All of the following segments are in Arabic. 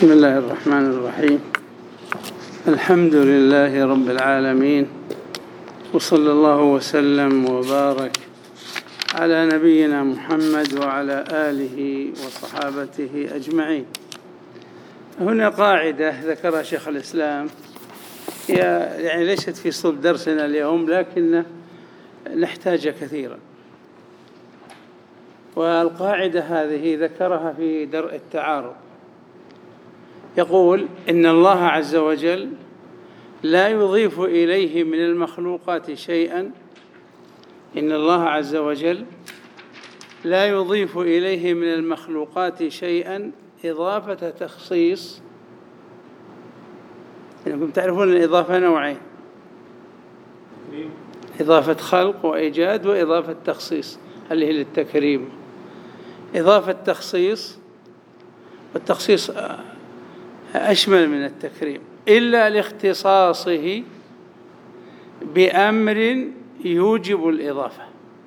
بسم الله الرحمن الرحيم. الحمد لله رب العالمين، وصلى الله وسلم وبارك على نبينا محمد وعلى آله وصحابته أجمعين. هنا قاعدة ذكرها شيخ الإسلام، يعني ليست في صلب درسنا اليوم لكن نحتاجها كثيرا. والقاعدة هذه ذكرها في درء التعارض، يقول إن الله عز وجل لا يضيف إليه من المخلوقات شيئا. إن الله عز وجل لا يضيف إليه من المخلوقات شيئا إضافة تخصيص. إنكم تعرفون الإضافة نوعين: إضافة خلق وإيجاد، وإضافة تخصيص اللي هي للتكريم. إضافة تخصيص، والتخصيص أشمل من التكريم، إلا لاختصاصه بأمر يوجب الإضافة.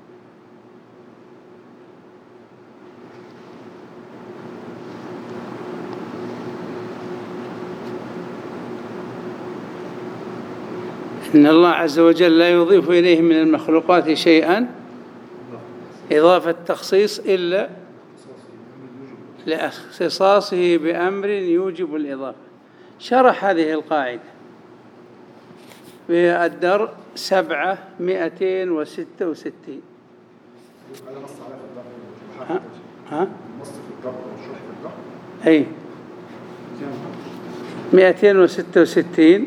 إن الله عز وجل لا يضيف إليه من المخلوقات شيئا إضافة تخصيص إلا لاختصاصه بأمر يوجب الإضافة. شرح هذه القاعدة في الدرء 766. أي 266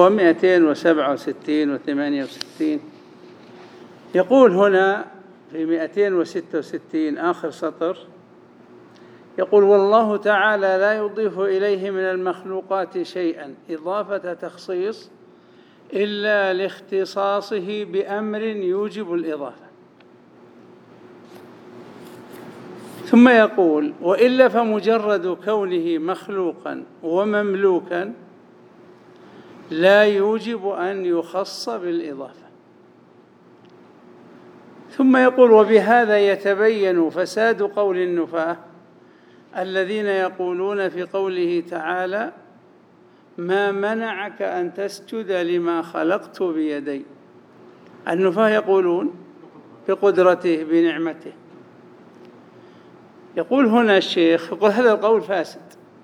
و267 و68. يقول هنا في 266 آخر سطر، يقول: والله تعالى لا يضيف إليه من المخلوقات شيئا إضافة تخصيص إلا لاختصاصه بأمر يوجب الإضافة. ثم يقول: وإلا فمجرد كونه مخلوقا ومملوكا لا يوجب أن يخص بالإضافة. ثم يقول: وبهذا يتبين فساد قول النفاة الذين يقولون في قوله تعالى: ما منعك أن تسجد لما خلقت بيدي. النفاة يقولون بقدرته بنعمته. يقول هنا الشيخ، يقول هذا القول فاسد،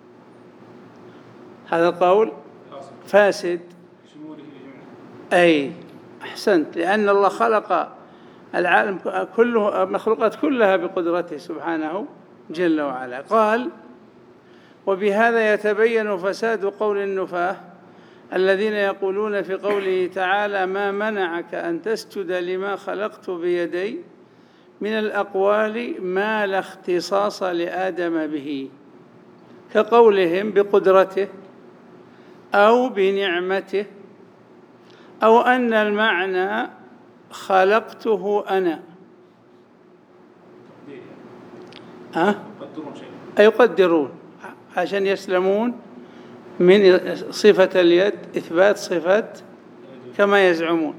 هذا القول فاسد. أي أحسنت، لأن الله خلق العالم كله، مخلوقات كلها بقدرته سبحانه جل وعلا. قال: وبهذا يتبين فساد قول النفاة الذين يقولون في قوله تعالى: ما منعك أن تسجد لما خلقت بيدي، من الأقوال ما لا اختصاص لآدم به، كقولهم بقدرته أو بنعمته، أو أن المعنى خلقته أنا. يقدرون عشان يسلمون من صفة اليد، إثبات صفة كما يزعمون.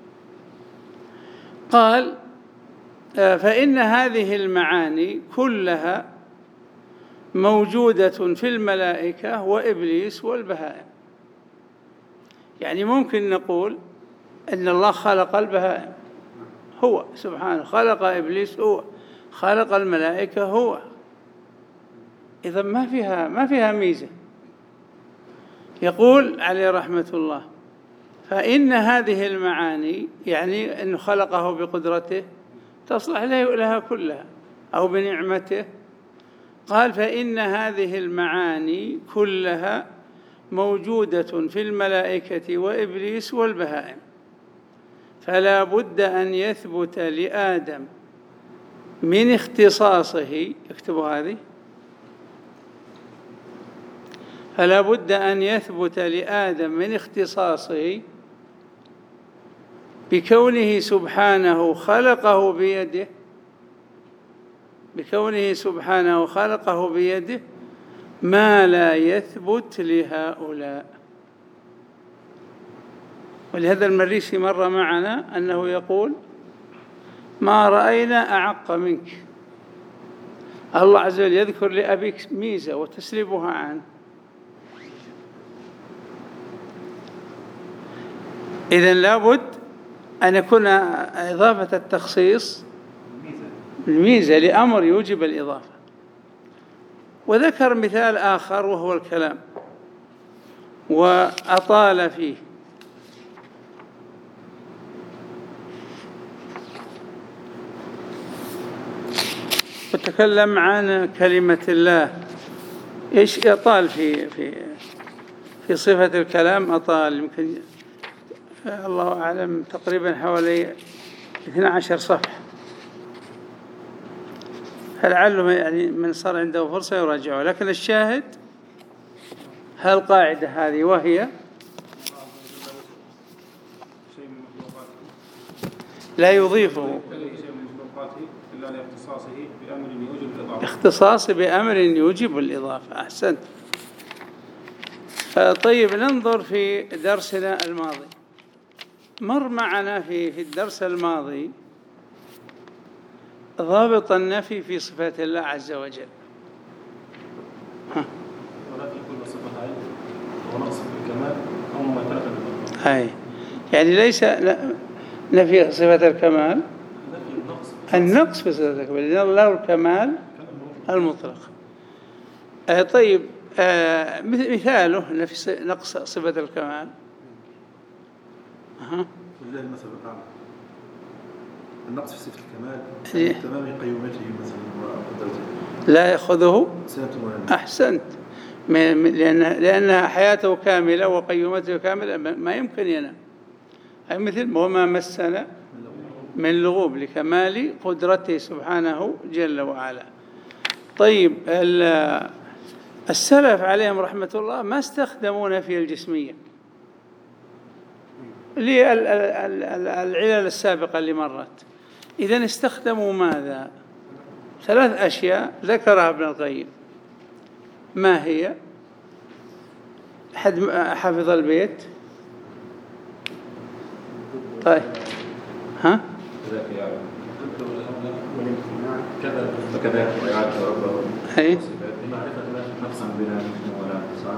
قال: فإن هذه المعاني كلها موجودة في الملائكة وإبليس والبهائم. يعني ممكن نقول أن الله خلق البهائم هو سبحانه، خلق إبليس هو، خلق الملائكة هو. إذا ما فيها ميزة. يقول عليه رحمة الله: فإن هذه المعاني، يعني أنه خلقه بقدرته، تصلح لها كلها، أو بنعمته. قال: فإن هذه المعاني كلها موجودة في الملائكة وإبليس والبهائم، فلا بد أن يثبت لآدم من اختصاصه، اكتبوا هذه، فلا بد أن يثبت لآدم من اختصاصه بكونه سبحانه خلقه بيده، بكونه سبحانه خلقه بيده ما لا يثبت لهؤلاء. ولهذا المريسي مر معنا أنه يقول: ما رأينا أعق منك. الله عز وجل يذكر لأبيك ميزة وتسلبها عنه، إذن لابد أن يكون إضافة التخصيص الميزة لأمر يوجب الإضافة. وذكر مثال آخر وهو الكلام، وأطال فيه. وتكلم عن كلمة الله، إيش أطال في صفة الكلام، أطال يمكن الله أعلم تقريبا حوالي 12 صفحة، فلعله يعني من صار عنده فرصة يراجعه. لكن الشاهد هالقاعدة هذه، وهي لا يضيفه اختصاص بأمر يوجب الإضافة. أحسنت. طيب ننظر في درسنا الماضي. مر معنا في الدرس الماضي ضابط النفي في صفات الله عز وجل. ولكن كل صفة عين ونقص في الكمال أو مماثلة. هاي يعني ليس نفي صفة الكمال، النقص في صفة الكمال، لأن الله الكمال المطلق. طيب مثاله نقص صفة الكمال. ولله المثل الأعلى. النقص في صفة الكمال تمام قيومته مثلا وقدرته لا يأخذه أحسنت، لأن حياته كاملة وقيومته كاملة، ما يمكن ينام. أي مثل وما مسنا من لغوب لكمال قدرته سبحانه جل وعلا. طيب السلف عليهم رحمة الله ما استخدموا نفي الجسمية للعلل السابقة اللي مرت. إذن استخدموا ماذا؟ 3 أشياء ذكرها ابن القيم. ما هي؟ أحد حافظ البيت؟ طيب ها؟ وكذلك وإعادة ربه أي معرفة نفسا بلا ولا انفصام.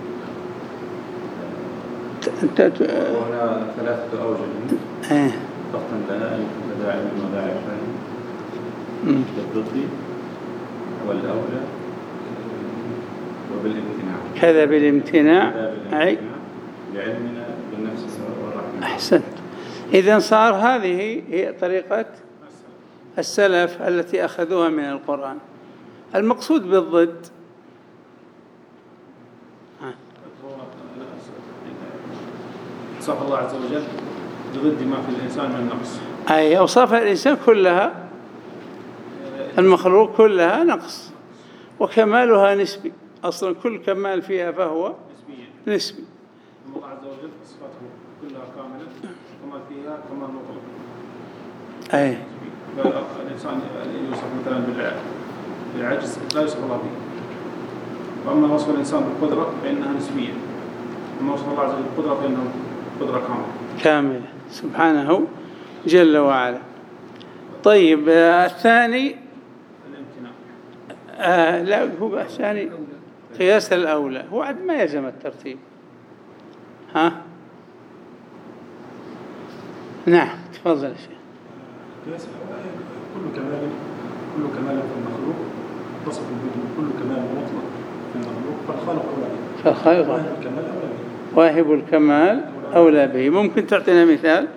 وهنا 3 أوجه ضغطا لنا أن يكون داعي من مداعي الفهم بالضد والأولى وبالامتناع. كذا بالامتناع لعلمنا بالنفس والرحمة. أحسنت. إذن صار هذه هي طريقة السلف التي أخذوها من القرآن. المقصود بالضد صف الله عز وجل بضد ما في الإنسان من النقص. أي أوصاف الإنسان كلها، المخلوق كلها نقص، وكمالها نسبي. أصلا كل كمال فيها فهو نسبي. الله عز وجل صفاته كلها كاملة، كمال فيها كمال مطلق. أي الإنسان يوصف مثلا بالعجز لا يوصف الله به. وأما وصف الإنسان بالقدرة فإنها نسبية. أما وصف الله عز وجل بالقدرة فإنه قدرة كاملة سبحانه جل وعلا. طيب الثاني الامتناع. لا هو الثاني قياس الأولى، هو عد ما يلزم الترتيب. نعم تفضل يا شيخ. قياس الأولى كل كمال في المخلوق تصف به كل كمال مطلق في المخلوق فالخالق أولى به. واهب الكمال أولى به. ممكن تعطينا مثال؟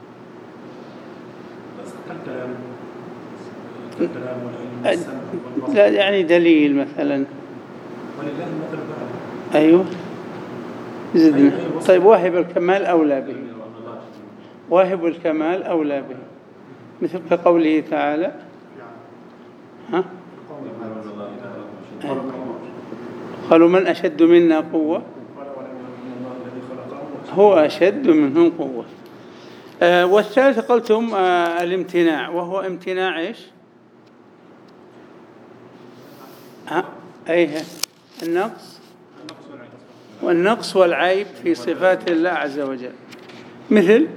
الكلام والعلم والسمع. لا يعني دليل مثلا. ولله المثل الأعلى. أيوه زدنا. طيب واهب الكمال أولى به. واهب الكمال أولى به مثل كقوله تعالى قالوا من أشد منا قوة، هو أشد منهم قوة. والثالث قلتم الامتناع، وهو امتناع إيش؟ أيه النقص والنقص والعيب في صفات الله عز وجل. مثل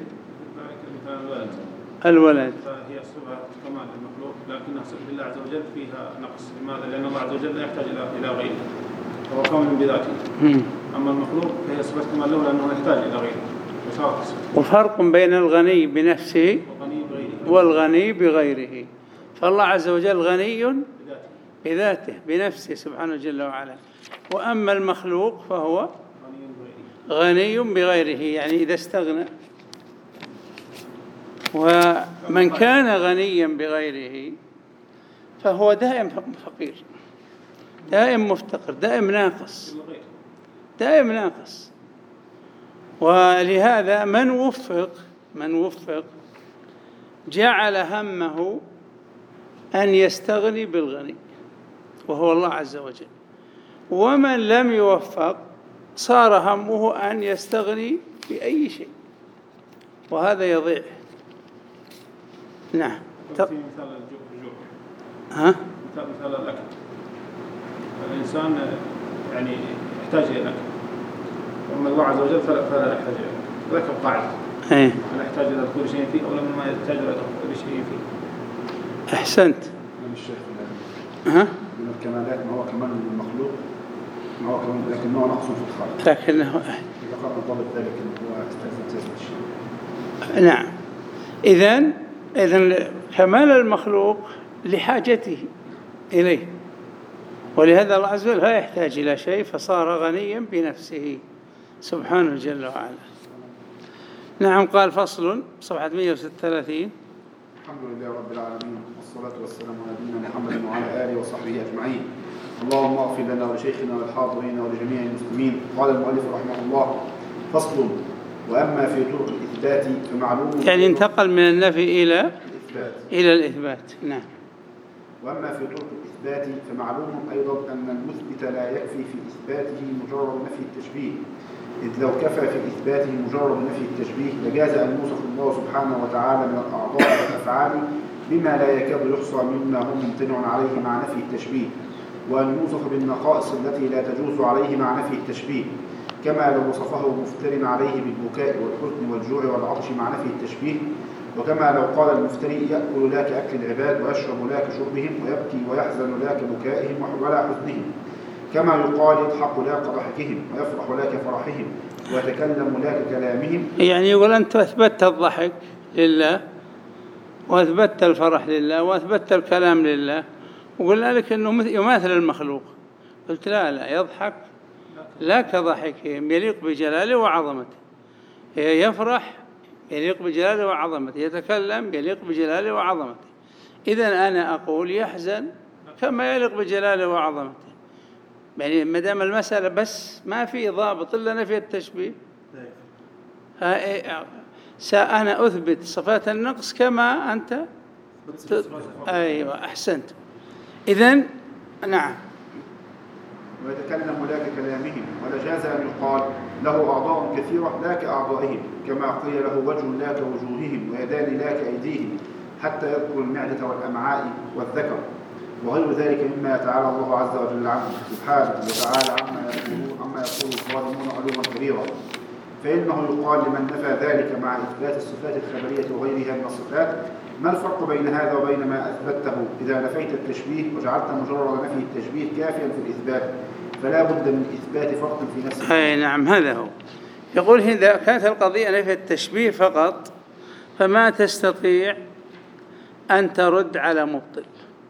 الولد فهي صفة كمال المخلوق لكنها صفة الله عز وجل فيها نقص. لماذا؟ لأن الله عز وجل لا يحتاج إلى غيره، هو كامل بذاته. أما المخلوق فهي صفة كمال له لأنه يحتاج إلى غيره، وفرق بين الغني بنفسه وغني بغيره. والغني بغيره. فالله عز وجل غني بذاته بنفسه سبحانه جل وعلا، وأما المخلوق فهو غني بغيره، يعني إذا استغنى. ومن كان غنيا بغيره فهو دائم فقير، دائم مفتقر، دائم ناقص، دائم ناقص. ولهذا من وفق جعل همه أن يستغني بالغني وهو الله عز وجل، ومن لم يوفق صار همه أن يستغني بأي شيء، وهذا يضيع. نعم. مثال الجوع. ها؟ مثال الأكل. الإنسان يعني يحتاج إلى الأكل، أما الله عز وجل فلا يحتاج إلى الأكل. ذاك القاعدة. هل يحتاج إلى كل شيء فيه أو لما يحتاج إلى كل شيء فيه؟ أحسنت. ها؟ من الكمالات ما هو كمال المخلوق، ما هو كمال لكنه نقص في الخالق. لكنه إذا قام ضابط ذلك هو استثناء الشيء. نعم. إذن كمال المخلوق لحاجته إليه، ولهذا الله عز وجل لا يحتاج إلى شيء فصار غنيا بنفسه سبحانه جل وعلا. نعم. قال فصل صفحة 136. الحمد لله رب العالمين، والصلاة والسلام على نبينا محمد وعلى آله وصحبه أجمعين. اللهم اغفر لنا ولشيخنا والحاضرين ولجميع المسلمين. قال المؤلف رحمه الله: فصل: وأما في طرق الإثبات فمعلوم. يعني انتقل من النفي إلى الإثبات. نعم. وأما في طرق الإثبات فمعلوم أيضا أن المثبت لا يكفي في إثباته مجرد نفي التشبيه، إذ لو كفى في إثباته مجرد نفي التشبيه لجاز أن يوصف الله سبحانه وتعالى من الأعضاء والأفعال بما لا يكاد يحصى مما هو ممتنع عليه مع نفي التشبيه، وأن يوصف بالنقائص التي لا تجوز عليه مع نفي التشبيه، كما لو وصفه مفتر عليه بالبكاء والحزن والجوع والعطش مع نفي التشبيه، وكما لو قال المفتري: يأكل لك أكل العباد ويشرب لك شربهم ويبكي ويحزن لك بكائهم ولا حزنهم، كما يقال: يضحك لك ضحكهم ويفرح لك فرحهم ويتكلم لك كلامهم. يعني يقول أنت أثبتت الضحك لله وأثبتت الفرح لله وأثبتت الكلام لله، وقلنا لك أنه يماثل المخلوق. قلت لا يضحك لا كضحكهم، يليق بجلاله وعظمته، يفرح يليق بجلاله وعظمته، يتكلم يليق بجلاله وعظمته. إذن أنا أقول يحزن كما يليق بجلاله وعظمته. يعني ما دام المسألة بس ما في ضابط إلا نفي التشبيه، أنا أثبت صفات النقص كما أنت. أيوة أحسنت. إذن نعم. ويتكلم لا ككلامهم، ولا جاز أن يقال له أعضاء كثيرة لا كأعضائهم، كما قيل له وجه لا كوجوههم ويدان لا كأيديهم، حتى يذكر المعدة والأمعاء والذكر وغير ذلك مما يتعالى الله عز وجل عنه سبحانه وتعالى عما يقول الظالمون علوا كبيرا. فإنه يقال لمن نفى ذلك مع إثبات الصفات الخبرية وغيرها من الصفات: ما الفرق بين هذا وبين ما أثبته إذا نفيت التشبيه وجعلت مجرد نفي التشبيه كافيا في الإثبات؟ فلا بد من إثبات فرق في نفسه. أي نعم، هذا هو. يقول إذا كانت القضية نفي التشبيه فقط فما تستطيع أن ترد على مبطل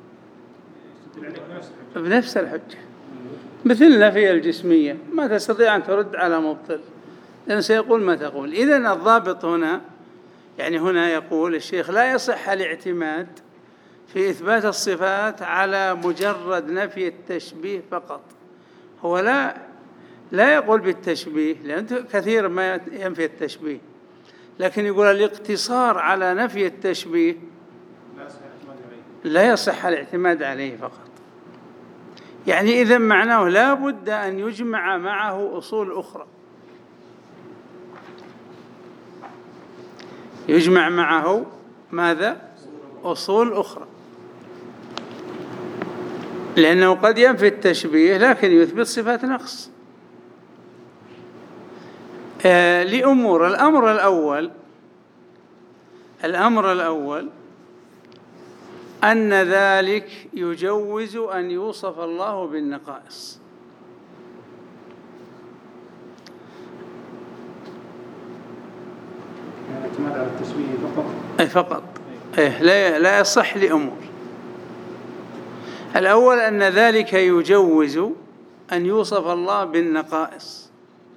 بنفس الحجة، مثل نفي الجسمية ما تستطيع أن ترد على مبطل لأنه سيقول ما تقول. إذن الضابط هنا، يعني هنا يقول الشيخ: لا يصح الاعتماد في إثبات الصفات على مجرد نفي التشبيه فقط. هو لا يقول بالتشبيه، لأن كثير ما ينفي التشبيه، لكن يقول الاقتصار على نفي التشبيه لا يصح الاعتماد عليه فقط. يعني إذن معناه لا بد أن يجمع معه أصول أخرى، يجمع معه ماذا؟ أصول أخرى، لأنه قد ينفي التشبيه لكن يثبت صفات نقص لأمور. الأمر الأول أن ذلك يجوز أن يوصف الله بالنقائص، الاعتماد على التشبيه فقط. أي فقط. لا يصح لأمور. الأول أن ذلك يجوز أن يوصف الله بالنقائص،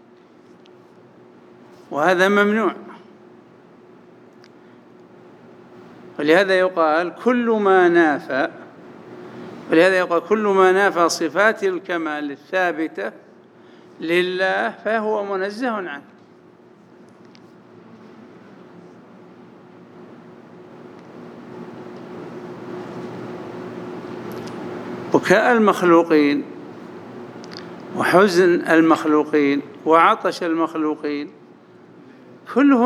وهذا ممنوع. ولهذا يقال كل ما نافى صفات الكمال الثابتة لله فهو منزه عنه. بكاء المخلوقين وحزن المخلوقين وعطش المخلوقين كله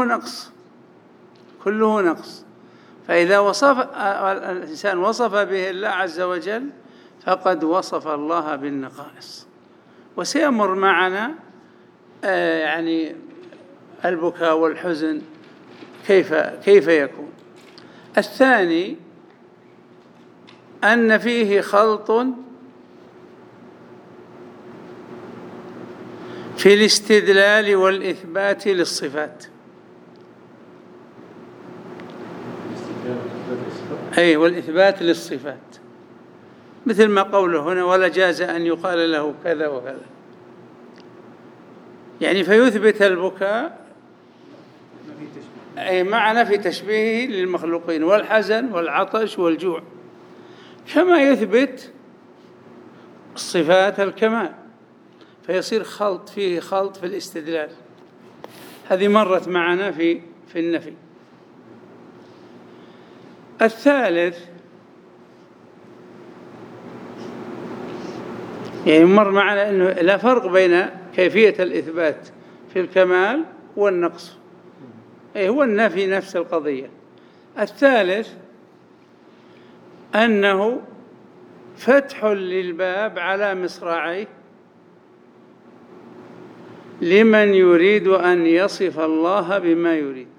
نقص. فإذا الإنسان وصف به الله عز وجل فقد وصف الله بالنقائص. وسيمر معنا يعني البكاء والحزن كيف يكون. الثاني أن فيه خلط في الاستدلال والإثبات للصفات. والإثبات للصفات، مثل ما قوله هنا ولا جاز أن يقال له كذا وكذا، يعني فيثبت البكاء مع نفي تشبيهه للمخلوقين، والحزن والعطش والجوع، كما يثبت صفات الكمال، فيصير فيه خلط في الاستدلال. هذه مرت معنا في النفي. الثالث يعني مر معنا أنه لا فرق بين كيفية الإثبات في الكمال والنقص، هو النفي نفس القضية. الثالث أنه فتح للباب على مصراعيه لمن يريد أن يصف الله بما يريد.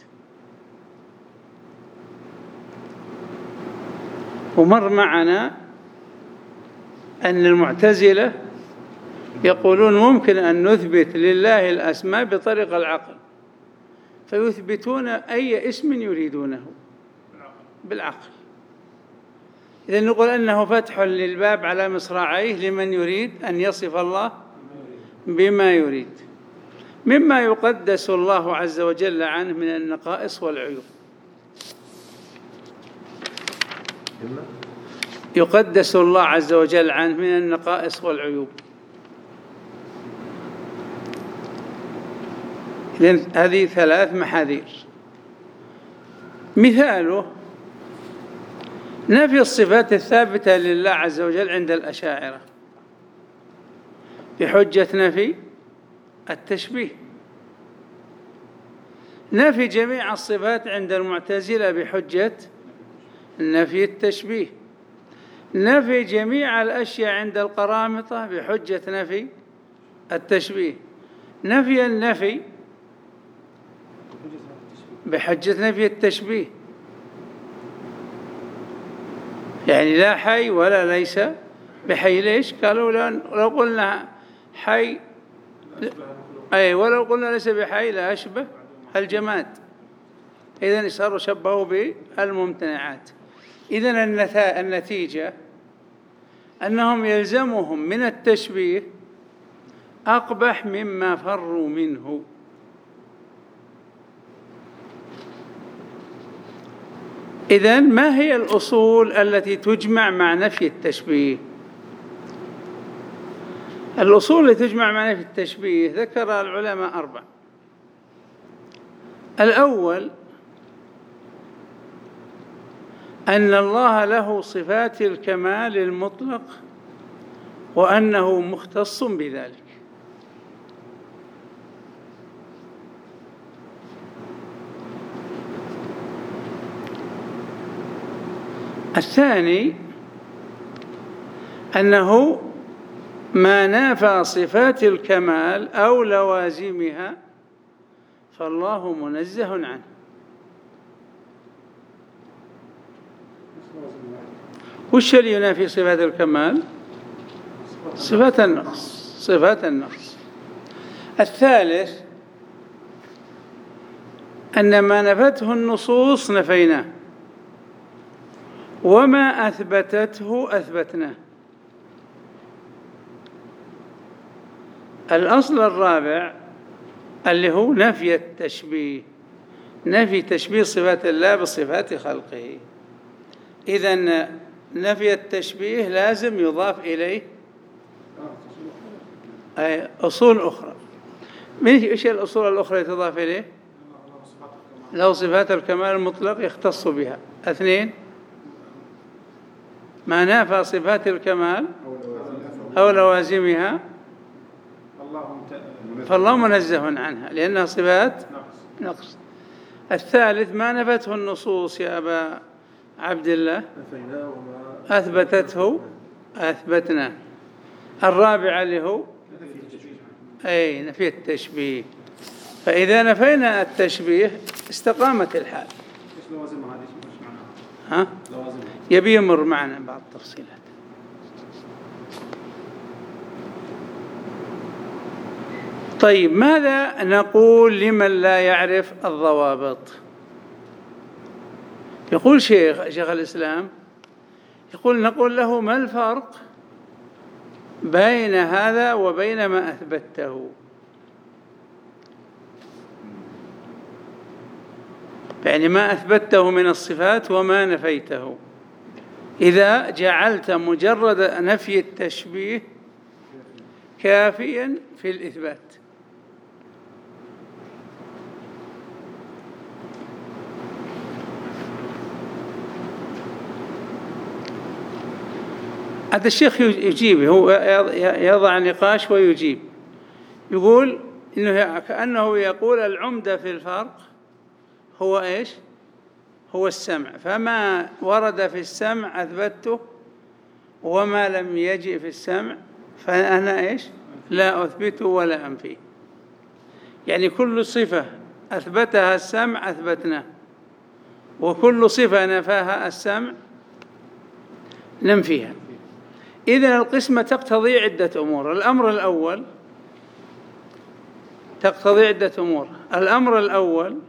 ومر معنا أن المعتزلة يقولون ممكن أن نثبت لله الأسماء بطريق العقل، فيثبتون أي اسم يريدونه بالعقل. إذن نقول أنه فتح للباب على مصراعيه لمن يريد أن يصف الله بما يريد، مما يقدس الله عز وجل عنه من النقائص والعيوب. يقدس الله عز وجل عنه من النقائص والعيوب. إذن هذه 3 محاذير. مثاله نفي الصفات الثابتة لله عز وجل عند الأشاعرة بحجة نفي التشبيه، نفي جميع الصفات عند المعتزلة بحجة نفي التشبيه، نفي جميع الأشياء عند القرامطة بحجة نفي التشبيه، نفي النفي بحجة نفي التشبيه، يعني لا حي ولا ليس بحي. ليش؟ قالوا لو قلنا حي ولو قلنا ليس بحي لا أشبه الجماد. إذن صاروا شبهوا بالممتنعات. إذن النتيجة أنهم يلزمهم من التشبيه أقبح مما فروا منه. إذن ما هي الأصول التي تجمع مع نفي التشبيه؟ الأصول التي تجمع مع نفي التشبيه ذكر العلماء 4. الأول أن الله له صفات الكمال المطلق وأنه مختص بذلك. الثاني أنه ما نافى صفات الكمال أو لوازمها فالله منزه عنه. وش اللي ينافي صفات الكمال؟ صفات النقص. الثالث أن ما نفته النصوص نفيناه، وما أثبتته أثبتناه. الأصل الرابع اللي هو نفي التشبيه، نفي تشبيه صفات الله بصفات خلقه. إذن نفي التشبيه لازم يضاف إليه أصول أخرى. إيش الأصول الأخرى تضاف إليه؟ لو صفات الكمال المطلق يختص بها. 2، ما نافى صفات الكمال أو لوازمها فالله منزه عنها لأنها صفات نقص. 3، ما نفته النصوص يا أبا عبد الله أثبتته أثبتنا. 4 اللي هو نفي التشبيه. فإذا نفينا التشبيه استقامت الحال. يبي يمر معنا بعض التفصيلات. طيب، ماذا نقول لمن لا يعرف الضوابط؟ يقول شيخ الإسلام، نقول له: ما الفرق بين هذا وبين ما أثبته؟ يعني ما أثبته من الصفات وما نفيته. إذا جعلت مجرد نفي التشبيه كافيا في الإثبات. هذا الشيخ يجيب، هو يضع نقاش ويجيب. يقول إنه كأنه يقول العمدة في الفرق هو إيش؟ هو السمع، فما ورد في السمع أثبته، وما لم يجئ في السمع فأنا إيش؟ لا أثبته ولا أنفيه. يعني كل صفة أثبتها السمع أثبتناه، وكل صفة نفاها السمع ننفيها. إذن القسمة تقتضي عدة أمور. الأمر الأول تقتضي عدة أمور. الأمر الأول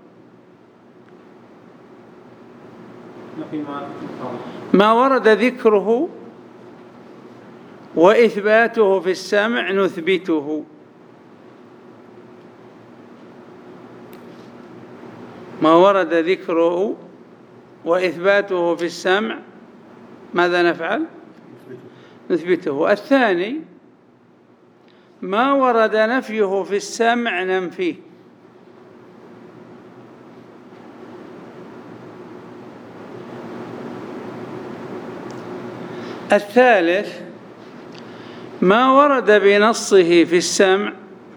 ما ورد ذكره وإثباته في السمع نثبته. ما ورد ذكره وإثباته في السمع ماذا نفعل؟ نثبته. الثاني ما ورد نفيه في السمع ننفيه. الثالث ما ورد بنصه في السمع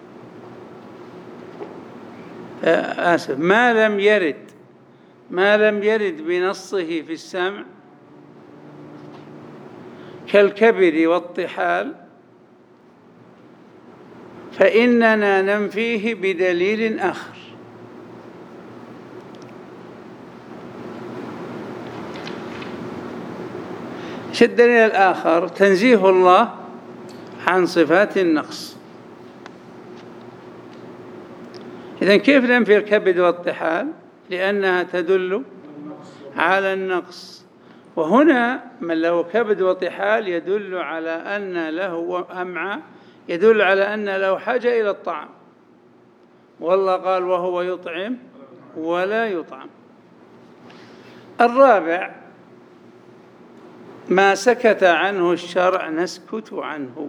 ما لم يرد بنصه في السمع كالكبد والطحال فإننا ننفيه بدليل آخر. الدليل الآخر تنزيه الله عن صفات النقص. إذن كيف ننفي الكبد والطحال؟ لأنها تدل على النقص، وهنا من له كبد وطحال يدل على أن له أمعاء، يدل على أن له حاجة إلى الطعام، والله قال وهو يطعم ولا يطعم. الرابع ما سكت عنه الشرع نسكت عنه.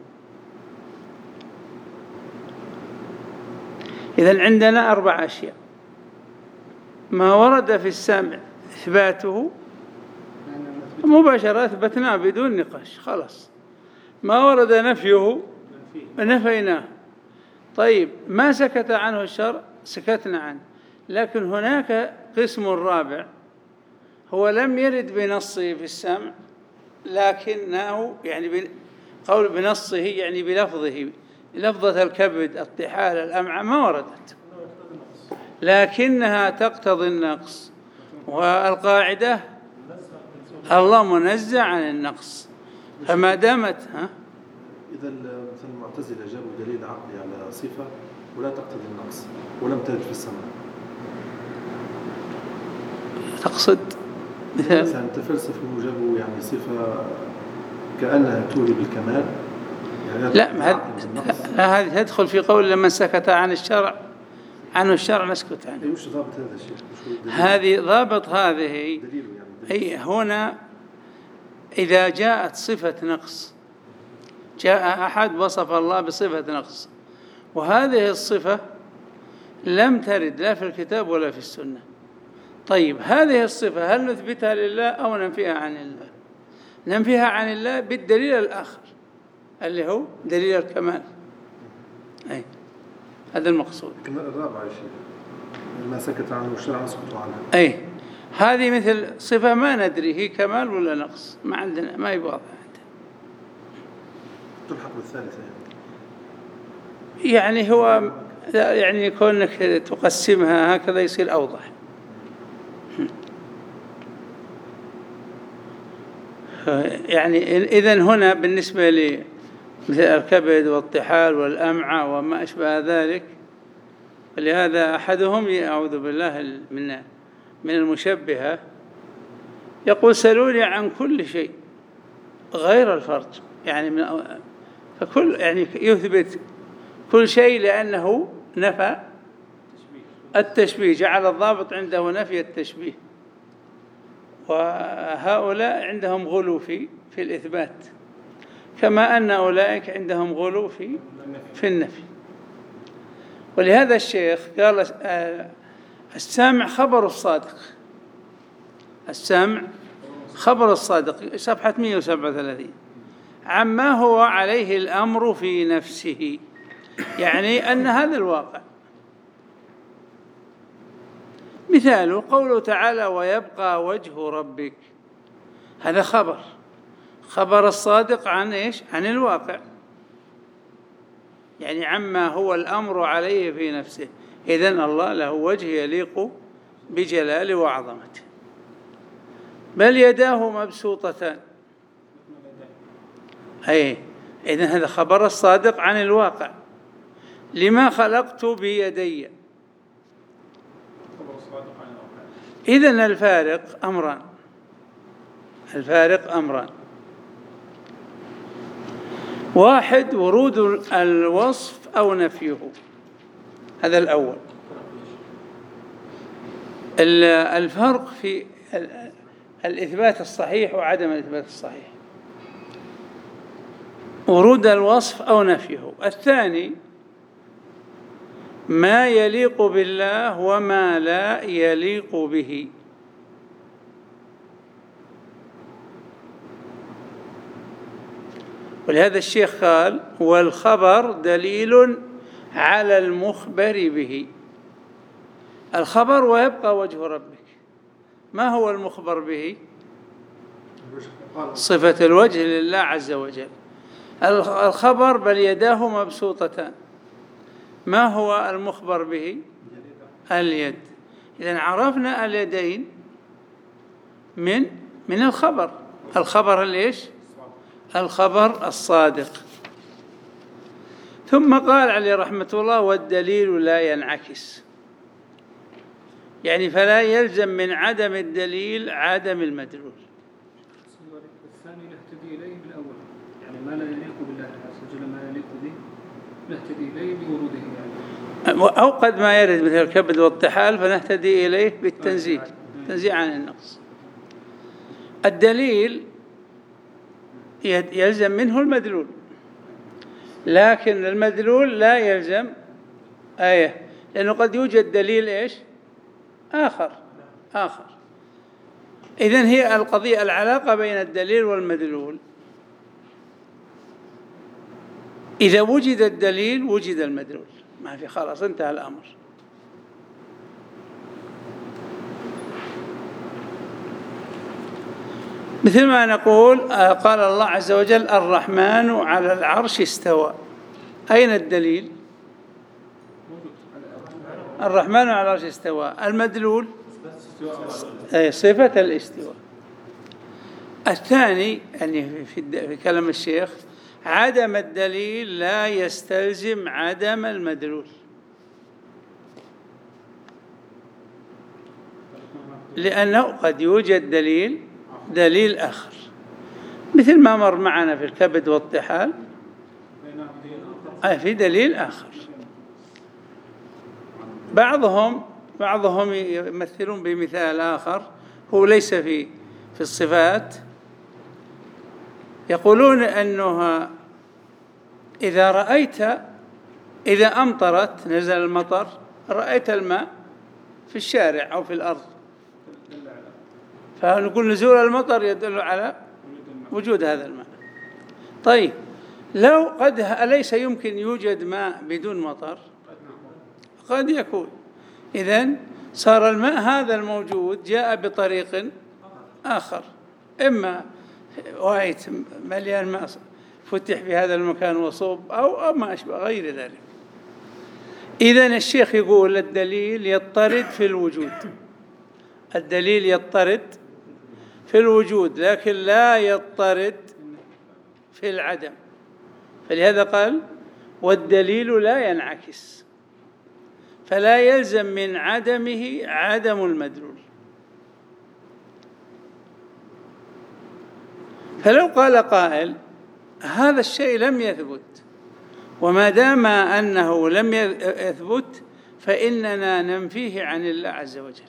إذن عندنا 4 أشياء: ما ورد في السمع إثباته مباشرة أثبتناه بدون نقاش، خلاص. ما ورد نفيه نفيناه. طيب، ما سكت عنه الشرع سكتنا عنه. لكن هناك قسم رابع هو لم يرد بنصه في السمع، لكنه يعني قول بنصه يعني بلفظه، لفظة الكبد الطحال الأمعاء ما وردت، لكنها تقتضي النقص، والقاعدة الله منزه عن النقص. فما دامت إذا مثل المعتزلة جابوا دليل عقلي على صفة ولا تقتضي النقص ولم ترد في السمع، تقصد مثلا تفلسفوا وجابوا يعني صفة كأنها تولي بالكمال، يعني لا، هذه تدخل في قول لمن سكت عن الشرع عنه الشرع نسكت عنه. مش ضابط هذا الشيء، هذه ضابط هذه دليل أي هنا إذا جاءت صفة نقص، جاء أحد وصف الله بصفة نقص وهذه الصفة لم ترد لا في الكتاب ولا في السنة، طيب هذه الصفة هل نثبتها لله أو ننفيها عن الله؟ ننفيها عن الله بالدليل الآخر اللي هو دليل الكمال. أي هذا المقصود. الكمال الرابع يا شيخ، ما سكت عنه الشرع نسكت عنه. أي هذه مثل صفة ما ندري هي كمال ولا نقص، ما عندنا، ما يواضح عندنا. تلحق بالثالثة يعني هو يعني كونك تقسمها هكذا يصير أوضح. يعني إذن هنا بالنسبة لي مثل الكبد والطحال والأمعاء وما أشبه ذلك، ولهذا أحدهم أعوذ بالله من المشبهة يقول سلوني عن كل شيء غير الفرج، يعني فكل يعني يثبت كل شيء لأنه نفى التشبيه، جعل الضابط عنده نفي التشبيه، وهؤلاء عندهم غلو في الإثبات كما أن أولئك عندهم غلو في النفي. ولهذا الشيخ قال السامع خبر الصادق، السامع خبر الصادق صفحة 137 عما هو عليه الأمر في نفسه، يعني أن هذا الواقع. مثال قوله تعالى ويبقى وجه ربك، هذا خبر الصادق عن إيش؟ عن الواقع، يعني عما هو الأمر عليه في نفسه. إذن الله له وجه يليق بجلاله وعظمته، بل يداه مبسوطتان. أي إذن هذا خبر الصادق عن الواقع، لما خلقت بيدي. إذن الفارق أمران، واحد ورود الوصف أو نفيه، هذا الأول. الفرق في الإثبات الصحيح وعدم الإثبات الصحيح، ورود الوصف أو نفيه. الثاني ما يليق بالله وما لا يليق به. ولهذا الشيخ قال والخبر دليل على المخبر به. الخبر ويبقى وجه ربك، ما هو المخبر به؟ صفة الوجه لله عز وجل. الخبر بل يداه مبسوطتان، ما هو المخبر به؟ اليد. إذن عرفنا اليدين من الخبر ليش؟ الخبر الصادق. ثم قال عليه رحمة الله والدليل لا ينعكس، يعني فلا يلزم من عدم الدليل عدم المدلول. الثاني نهتدي إليه بالأول، يعني ما لا يليق بالله عز وجل ما يليق به نهتدي إليه بوروده، يعني أو قد ما يرد مثل الكبد والطحال فنهتدي إليه بالتنزيه، تنزيه عن النقص. الدليل يلزم منه المدلول، لكن المدلول لا يلزم آية، لأنه قد يوجد دليل إيش؟ آخر. إذن هي القضية العلاقة بين الدليل والمدلول، إذا وجد الدليل وجد المدلول، ما في، خلاص انتهى الأمر. مثل ما نقول قال الله عز وجل الرحمن على العرش استوى، أين الدليل؟ الرحمن على العرش استوى. المدلول صفة الاستواء. الثاني يعني في كلام الشيخ عدم الدليل لا يستلزم عدم المدلول. لأنه قد يوجد دليل آخر، مثل ما مر معنا في الكبد والطحال، في دليل آخر. بعضهم يمثلون بمثال آخر هو ليس في الصفات، يقولون أنه إذا أمطرت نزل المطر، رأيت الماء في الشارع أو في الأرض، فنقول نزول المطر يدل على وجود هذا الماء. طيب لو أليس يمكن يوجد ماء بدون مطر؟ قد يكون. إذن صار الماء هذا الموجود جاء بطريق آخر، إما وايت مليان ماء فتح في هذا المكان وصوب أو ما أشبه غير ذلك. إذن الشيخ يقول الدليل يضطرد في الوجود، الدليل يضطرد في الوجود لكن لا يضطرد في العدم، فلهذا قال والدليل لا ينعكس، فلا يلزم من عدمه عدم المدلول. فلو قال قائل هذا الشيء لم يثبت، وما دام أنه لم يثبت فإننا ننفيه عن الله عز وجل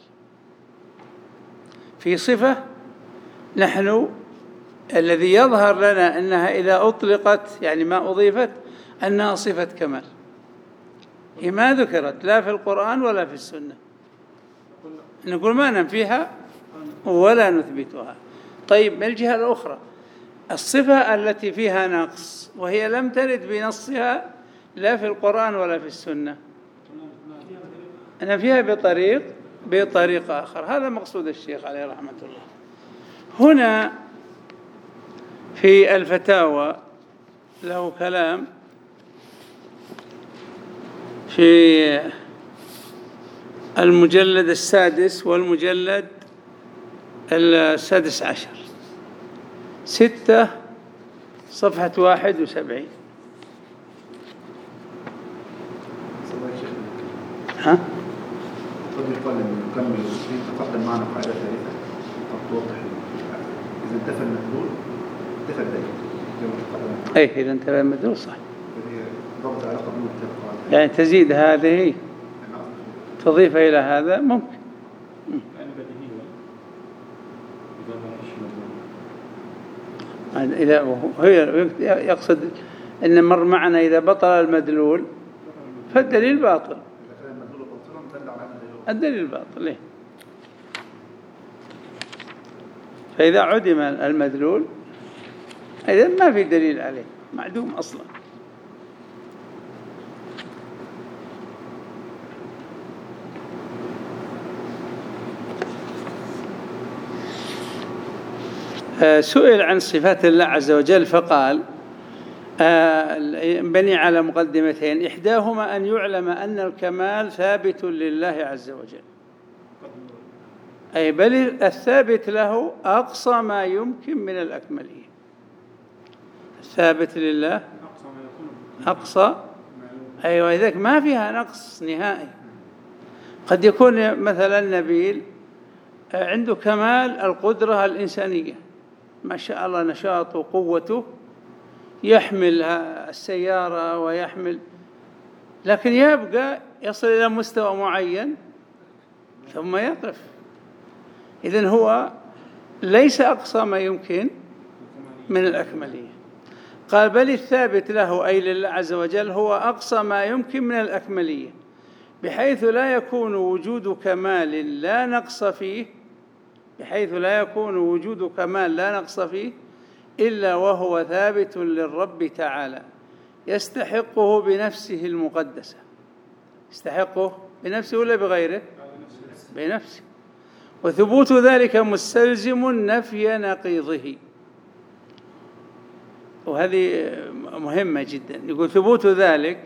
في صفة نحن الذي يظهر لنا أنها إذا أطلقت يعني ما أضيفت أنها صفة كمال، هي ما ذكرت لا في القرآن ولا في السنة، نقول ما ننفيها ولا نثبتها. طيب من الجهة الأخرى الصفة التي فيها نقص وهي لم ترد بنصها لا في القرآن ولا في السنة، ننفيها بطريق آخر. هذا مقصود الشيخ عليه رحمة الله. هنا في الفتاوى له كلام في المجلد 6 والمجلد 16 6 صفحة 71. ها؟ قد يقال أن نكمل تقدم معنا قاعدة ثالثة توضح إذا انتفى المدلول انتفى الدليل. أي إذا انتفى المدلول صح. ضبط علاقة بين يعني تزيد هذه تضيف إلى هذا ممكن. إذا هو يقصد أن مر معنا إذا بطل المدلول فالدليل باطل. الدليل باطل ليه؟ فإذا عدم المدلول إذا ما في دليل عليه، معدوم أصلا. سئل عن صفات الله عز وجل فقال بني على مقدمتين، إحداهما أن يعلم أن الكمال ثابت لله عز وجل، أي بل الثابت له أقصى ما يمكن من الأكملية. الثابت لله أقصى، أيوة إذاك ما فيها نقص نهائي. قد يكون مثلا نبيل عنده كمال القدرة الإنسانية، ما شاء الله نشاطه وقوته، يحمل السيارة ويحمل، لكن يبقى يصل إلى مستوى معين ثم يقف. إذن هو ليس أقصى ما يمكن من الأكملية. قال بل الثابت له أي لله عز وجل هو أقصى ما يمكن من الأكملية، بحيث لا يكون وجود كمال لا نقص فيه، بحيث لا يكون وجود كمال لا نقص فيه إلا وهو ثابت للرب تعالى يستحقه بنفسه المقدسة. يستحقه بنفسه ولا بغيره؟ بنفسه. وثبوت ذلك مستلزم نفي نقيضه، وهذه مهمة جدا. يقول ثبوت ذلك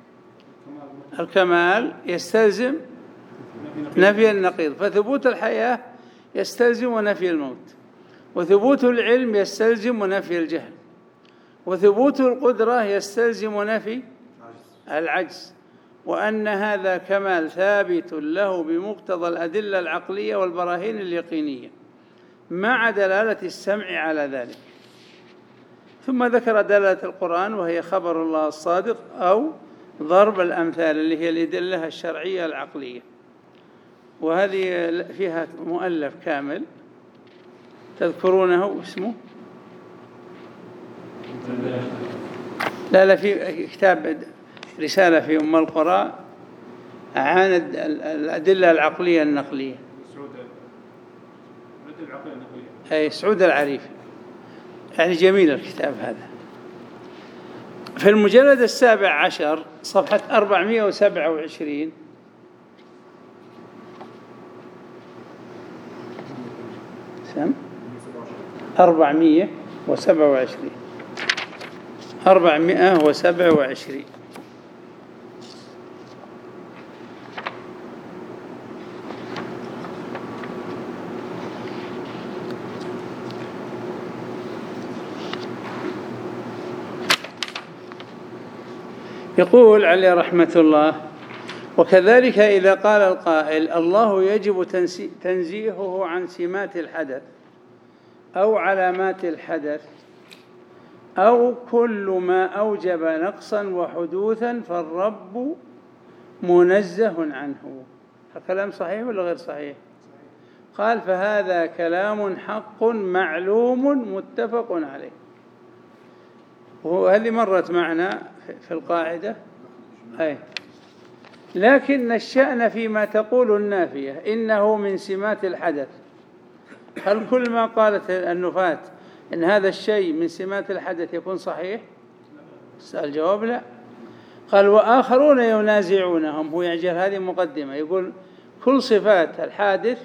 الكمال يستلزم نفي النقيض، فثبوت الحياة يستلزم نفي الموت، وثبوت العلم يستلزم نفي الجهل، وثبوت القدرة يستلزم نفي العجز، وأن هذا كمال ثابت له بمقتضى الأدلة العقلية والبراهين اليقينية مع دلالة السمع على ذلك. ثم ذكر دلالة القرآن وهي خبر الله الصادق أو ضرب الأمثال اللي هي الأدلة الشرعية العقلية، وهذه فيها مؤلف كامل تذكرونه اسمه؟ لا في كتاب رسالة في أم القرى عن الأدلة العقلية النقلية، أي سعود العريفي، يعني جميل الكتاب هذا. في المجلد 17 صفحة 427 سم 427 يقول عليه رحمة الله: وكذلك إذا قال القائل الله يجب تنزيهه عن سمات الحدث أو علامات الحدث أو كل ما أوجب نقصا وحدوثا فالرب منزه عنه. الكلام صحيح ولا غير صحيح؟ قال: فهذا كلام حق معلوم متفق عليه. وهذه مرت معنا في القاعدة. لكن الشأن فيما تقول النافية إنه من سمات الحدث. هل كل ما قالت النفاة إن هذا الشيء من سمات الحدث يكون صحيح؟ الجواب لا. قال: وآخرون ينازعونهم. هو يعجل هذه مقدمة، يقول كل صفات الحادث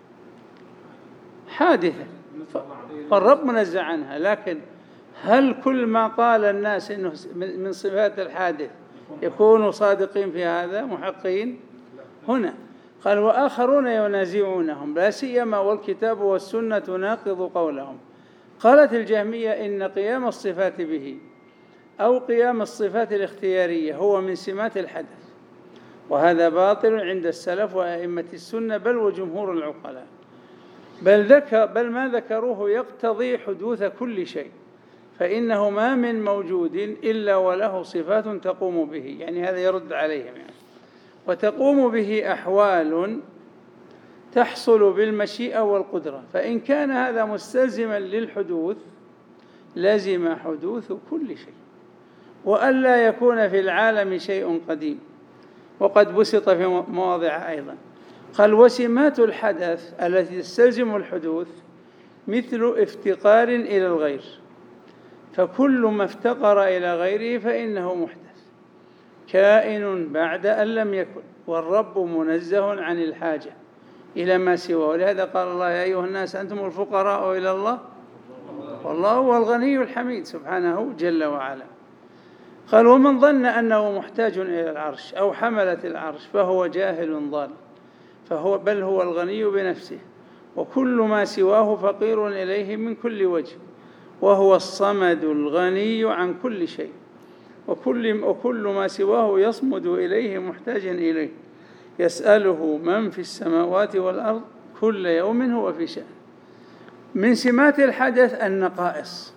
حادثة فالرب منزه عنها، لكن هل كل ما قال الناس إنه من صفات الحادث يكونوا صادقين في هذا محقين؟ هنا قال: وآخرون ينازعونهم لا سيما والكتاب والسنة تناقض قولهم. قالت الجهمية إن قيام الصفات به أو قيام الصفات الاختيارية هو من سمات الحدث، وهذا باطل عند السلف وأئمة السنة بل وجمهور العقلاء، بل ما ذكروه يقتضي حدوث كل شيء، فإنه ما من موجود إلا وله صفات تقوم به. يعني هذا يرد عليهم وتقوم به أحوال تحصل بالمشيئة والقدرة، فإن كان هذا مستلزما للحدوث لزم حدوث كل شيء، وألا يكون في العالم شيء قديم. وقد بسط في مواضع أيضا. قال: وسمات الحدث التي تستلزم الحدوث مثل افتقار إلى الغير، فكل ما افتقر إلى غيره فإنه محدث كائن بعد أن لم يكن، والرب منزه عن الحاجة إلى ما سواه. ولهذا قال الله: يا أيها الناس أنتم الفقراء إلى الله والله هو الغني الحميد سبحانه جل وعلا. قال: ومن ظن أنه محتاج إلى العرش أو حملة العرش فهو جاهل ضال، بل هو الغني بنفسه، وكل ما سواه فقير إليه من كل وجه، وهو الصمد الغني عن كل شيء، وكل ما سواه يصمد إليه محتاج إليه، يسأله من في السماوات والأرض كل يوم هو في شأن. من سمات الحدث النقائص.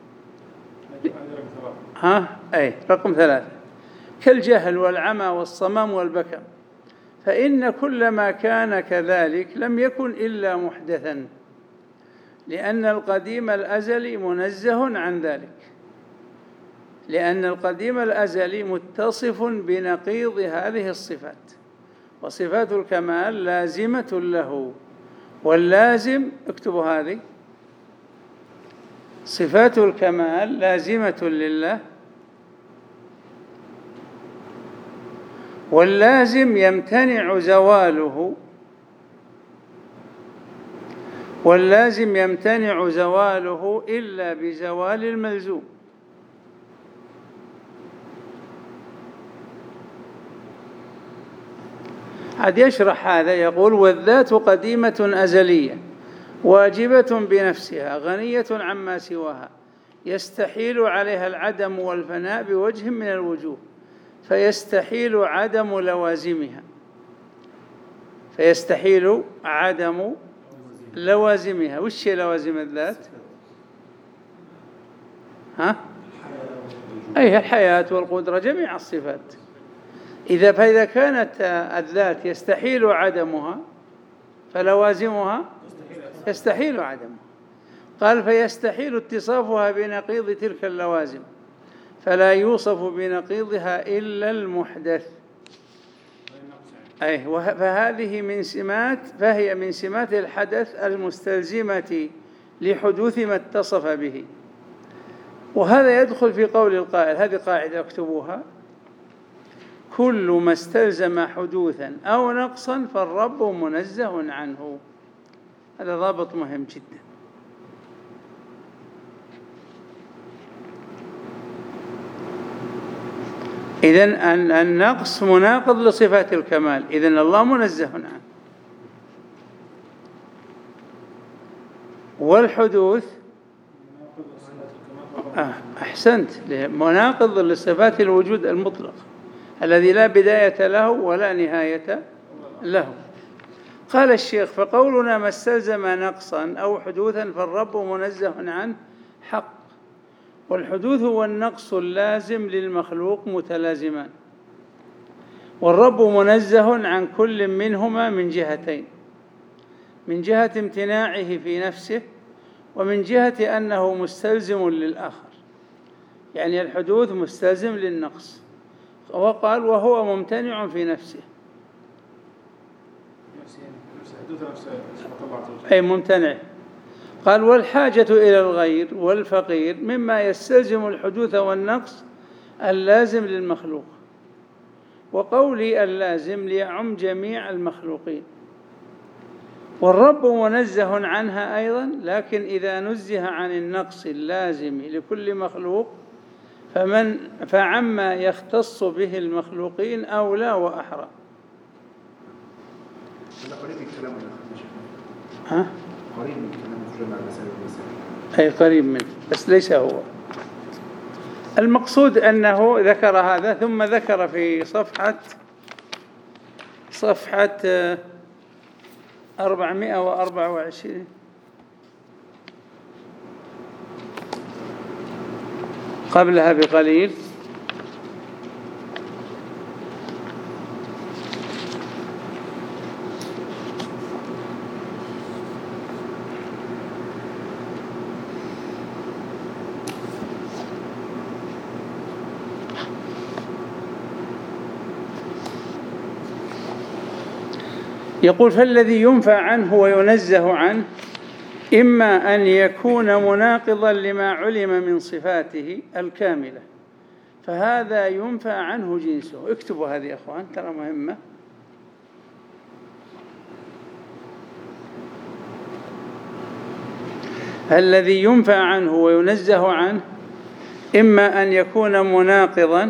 رقم 3 كالجهل والعمى والصمام والبكم، فإن كل ما كان كذلك لم يكن إلا محدثا، لأن القديم الأزلي منزه عن ذلك، لأن القديم الأزلي متصف بنقيض هذه الصفات، وصفات الكمال لازمة له، واللازم اكتبوا هذه: صفات الكمال لازمة لله، واللازم يمتنع زواله إلا بزوال الملزوم. عاد يشرح هذا يقول: والذات قديمة أزلية واجبة بنفسها غنية عما سواها، يستحيل عليها العدم والفناء بوجه من الوجوه، فيستحيل عدم لوازمها، فيستحيل عدم لوازمها. وش هي لوازم الذات؟ ها؟ أي الحياة والقدرة، جميع الصفات. فإذا كانت الذات يستحيل عدمها فلوازمها يستحيل عدمها. قال فيستحيل اتصافها بنقيض تلك اللوازم، فلا يوصف بنقيضها إلا المحدث. فهي من سمات الحدث المستلزمة لحدوث ما اتصف به. وهذا يدخل في قول القائل، هذه قاعدة اكتبوها: كل ما استلزم حدوثا أو نقصا فالرب منزه عنه. هذا ضابط مهم جدا. إذن النقص مناقض لصفات الكمال، إذن الله منزه عنه. والحدوث أحسنت، مناقض لصفات الوجود المطلق الذي لا بداية له ولا نهاية له. قال الشيخ: فقولنا ما استلزم نقصا أو حدوثا فالرب منزه عنه حق، والحدوث والنقص اللازم للمخلوق متلازمان، والرب منزه عن كل منهما من جهتين: من جهة امتناعه في نفسه، ومن جهة أنه مستلزم للآخر، يعني الحدوث مستلزم للنقص. وقال: وهو ممتنع في نفسه، أي ممتنع. قال: والحاجة إلى الغير والفقير مما يستلزم الحدوث والنقص اللازم للمخلوق. وقولي اللازم ليعم جميع المخلوقين. والرب منزه عنها أيضا، لكن إذا نزه عن النقص اللازم لكل مخلوق فعما يختص به المخلوقين أولى وأحرى. قريب من كلام ها؟ قريب من كلام مجمع المسائل والمسائل. أي قريب منه، بس ليس هو المقصود. أنه ذكر هذا ثم ذكر في صفحة 424 قبلها بقليل: يقول: فالذي ينفى عنه وينزه عنه إما أن يكون مناقضا لما علم من صفاته الكاملة، فهذا ينفى عنه جنسه. اكتبوا هذه يا أخوان، ترى مهمة. الذي ينفى عنه وينزه عنه إما أن يكون مناقضا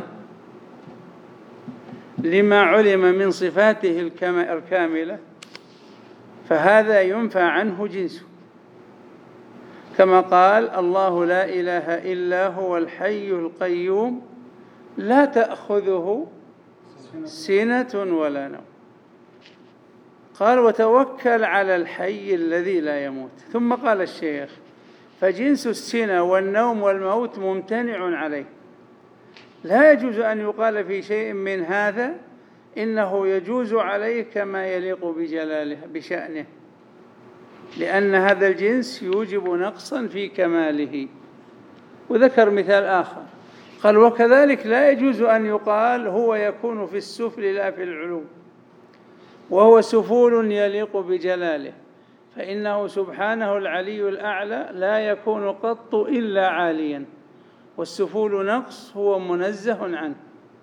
لما علم من صفاته الكاملة، فهذا ينفى عنه جنسه، كما قال: الله لا إله إلا هو الحي القيوم لا تأخذه سنة ولا نوم. قال: وتوكل على الحي الذي لا يموت. ثم قال الشيخ: فجنس السنة والنوم والموت ممتنع عليه، لا يجوز أن يقال في شيء من هذا إنه يجوز عليه كما يليق بجلاله بشأنه، لأن هذا الجنس يوجب نقصا في كماله. وذكر مثال آخر قال: وكذلك لا يجوز أن يقال هو يكون في السفل لا في العلو، وهو سفول يليق بجلاله، فإنه سبحانه العلي الأعلى لا يكون قط إلا عاليا، والسفول نقص هو منزه عنه.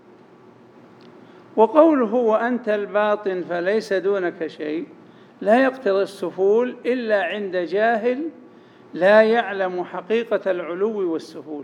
وقوله وأنت الباطن فليس دونك شيء لا يقتضي السفول إلا عند جاهل لا يعلم حقيقة العلو والسفول،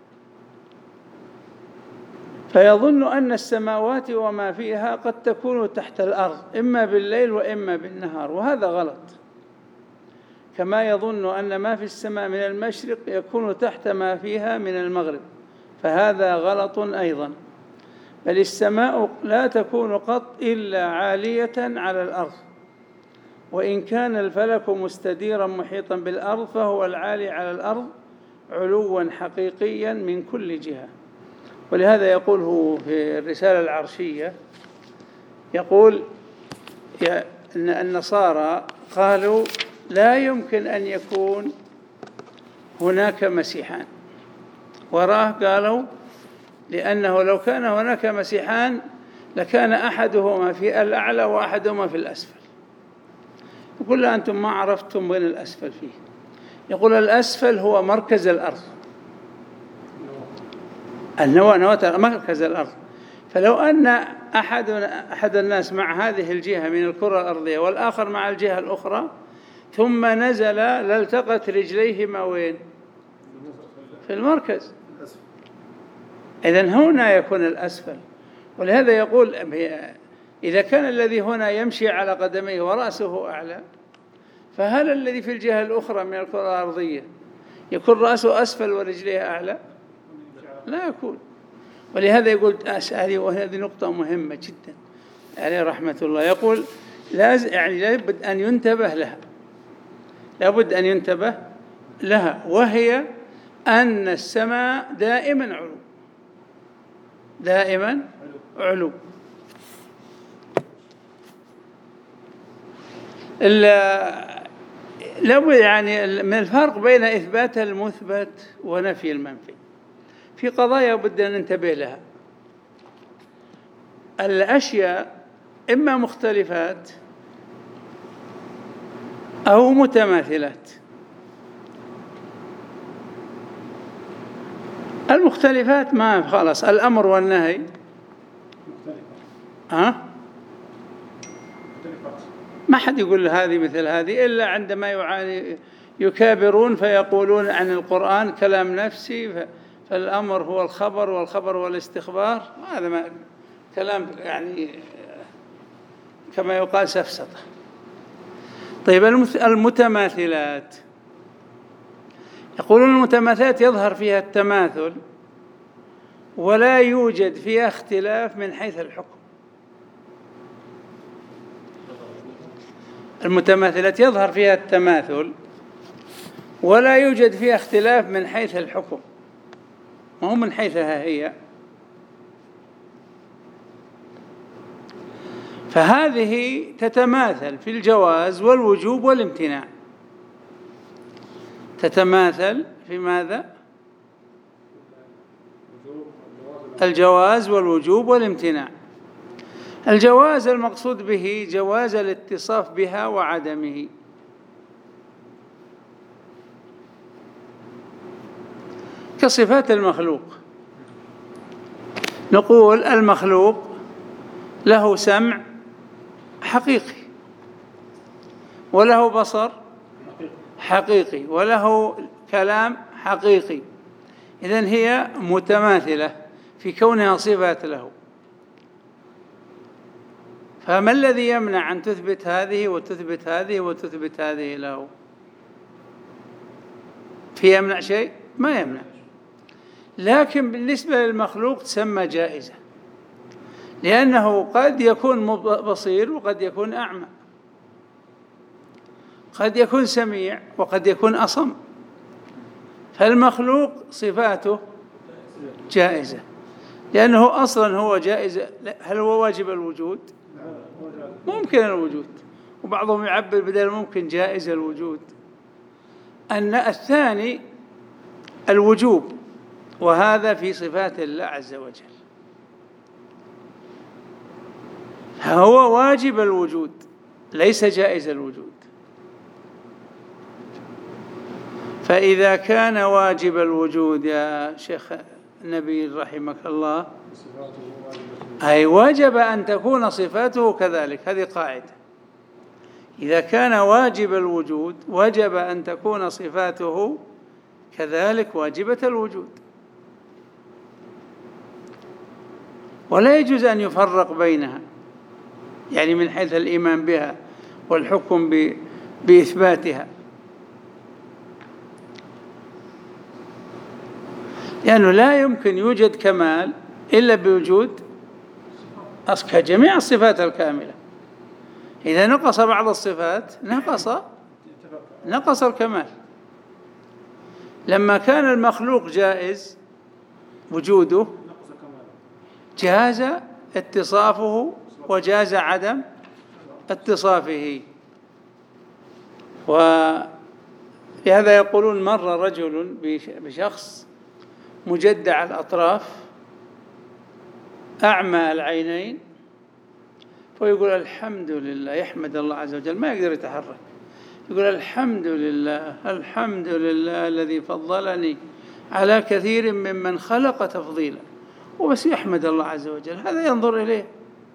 فيظن أن السماوات وما فيها قد تكون تحت الأرض إما بالليل وإما بالنهار، وهذا غلط. كما يظن أن ما في السماء من المشرق يكون تحت ما فيها من المغرب، فهذا غلط أيضا. بل السماء لا تكون قط إلا عالية على الأرض، وإن كان الفلك مستديرا محيطا بالأرض فهو العالي على الأرض علوا حقيقيا من كل جهة. ولهذا يقول هو في الرسالة العرشية، يقول أن النصارى قالوا لا يمكن أن يكون هناك مسيحان، وراه قالوا لأنه لو كان هناك مسيحان لكان أحدهما في الأعلى وأحدهما في الأسفل. يقول لا أنتم ما عرفتم وين الأسفل فيه. يقول الأسفل هو مركز الأرض، النواة مركز الأرض. فلو أن أحد الناس مع هذه الجهة من الكرة الأرضية والآخر مع الجهة الأخرى ثم نزل لالتقت رجليهما وين؟ في المركز. إذن هنا يكون الأسفل. ولهذا يقول إذا كان الذي هنا يمشي على قدميه ورأسه أعلى، فهل الذي في الجهة الأخرى من الكرة الأرضية يكون رأسه أسفل ورجليه أعلى؟ لا يكون. ولهذا يقول وهذه نقطة مهمة جدا عليه رحمة الله، يقول لابد أن ينتبه لها، لابد أن ينتبه لها، وهي أن السماء دائما علو، دائما علو. يعني من الفرق بين إثبات المثبت ونفي المنفي في قضايا بد أن ننتبه لها. الأشياء إما مختلفات أو متماثلات. المختلفات ما خلاص، الأمر والنهي ما حد يقول هذه مثل هذه إلا عندما يكابرون فيقولون عن القرآن كلام نفسي، فالأمر هو الخبر والخبر هو الاستخبار. هذا ما كلام يعني كما يقال سفسطة. طيب المتماثلات، يقولون المتماثلات يظهر فيها التماثل ولا يوجد فيها اختلاف من حيث الحكم. المتماثلات يظهر فيها التماثل ولا يوجد فيها اختلاف من حيث الحكم، ما هو من حيثها هي. فهذه تتماثل في الجواز والوجوب والامتناع. تتماثل في ماذا؟ الجواز والوجوب والامتناع. الجواز المقصود به جواز الاتصاف بها وعدمه. كصفات المخلوق، نقول المخلوق له سمع حقيقي، وله بصر حقيقي، وله كلام حقيقي. إذن هي متماثلة في كونها صفات له. فما الذي يمنع أن تثبت هذه وتثبت هذه وتثبت هذه له؟ في يمنع شيء؟ ما يمنع. لكن بالنسبة للمخلوق تسمى جائزة، لأنه قد يكون بصير وقد يكون أعمى، قد يكون سميع وقد يكون أصم. فالمخلوق صفاته جائزة لأنه أصلا هو جائزة. هل هو واجب الوجود؟ ممكن الوجود، وبعضهم يعبر بدل ممكن جائز الوجود. أن الثاني الوجوب، وهذا في صفات الله عز وجل، هو واجب الوجود ليس جائز الوجود. فإذا كان واجب الوجود يا شيخ نبيل رحمك الله، أي وجب أن تكون صفاته كذلك. هذه قاعدة، إذا كان واجب الوجود وجب أن تكون صفاته كذلك واجبة الوجود. ولا يجوز أن يفرق بينها، يعني من حيث الإيمان بها والحكم بإثباتها، لأنه لا يمكن يوجد كمال إلا بوجود كجميع الصفات الكاملة. إذا نقص بعض الصفات نقص الكمال. لما كان المخلوق جائز وجوده جاز اتصافه وجاز عدم اتصافه. ولهذا يقولون مر رجل بشخص مجدع الأطراف أعمى العينين، فيقول الحمد لله، يحمد الله عز وجل، ما يقدر يتحرك، يقول الحمد لله الحمد لله الذي فضلني على كثير ممن خلق تفضيلا، وبس يحمد الله عز وجل. هذا ينظر إليه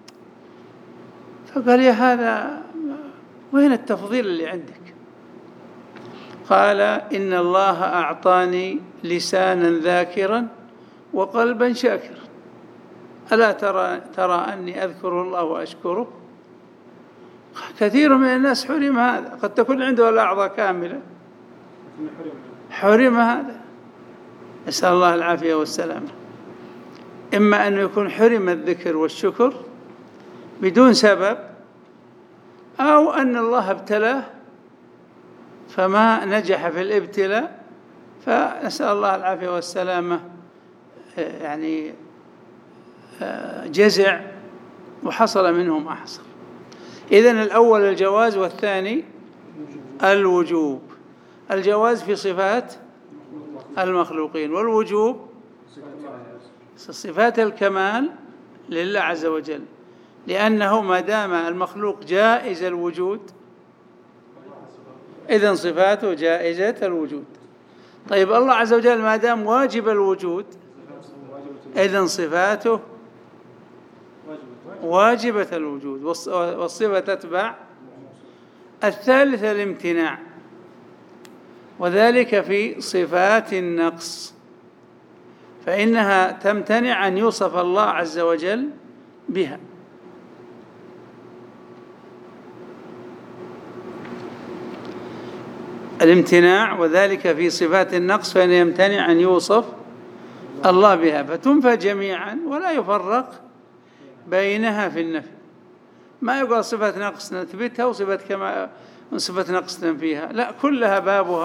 فقال يا هذا وين التفضيل اللي عندك؟ قال إن الله أعطاني لسانا ذاكرا وقلبا شاكرا، ألا ترى أني أذكر الله وأشكره؟ كثير من الناس حرم هذا، قد تكون عنده الأعضاء كاملة حرم هذا، نسأل الله العافية والسلامة. إما أن يكون حرم الذكر والشكر بدون سبب، أو أن الله ابتلاه فما نجح في الابتلاء، فنسأل الله العافية والسلامة، يعني جزع وحصل منه ما حصل. إذن الأول الجواز والثاني الوجوب. الجواز في صفات المخلوقين، والوجوب صفات الكمال لله عز وجل، لأنه ما دام المخلوق جائز الوجود إذن صفاته جائزة الوجود. طيب الله عز وجل ما دام واجب الوجود إذن صفاته واجبة الوجود، والصفة تتبع. الثالث الامتناع، وذلك في صفات النقص، فإنها تمتنع أن يوصف الله عز وجل بها. الامتناع وذلك في صفات النقص، فإنه يمتنع أن يوصف الله بها، فتنفى جميعا ولا يفرق بينها في النفي. ما يقول صفة نقص نثبتها وصفة نقص ننفيها، لا، كلها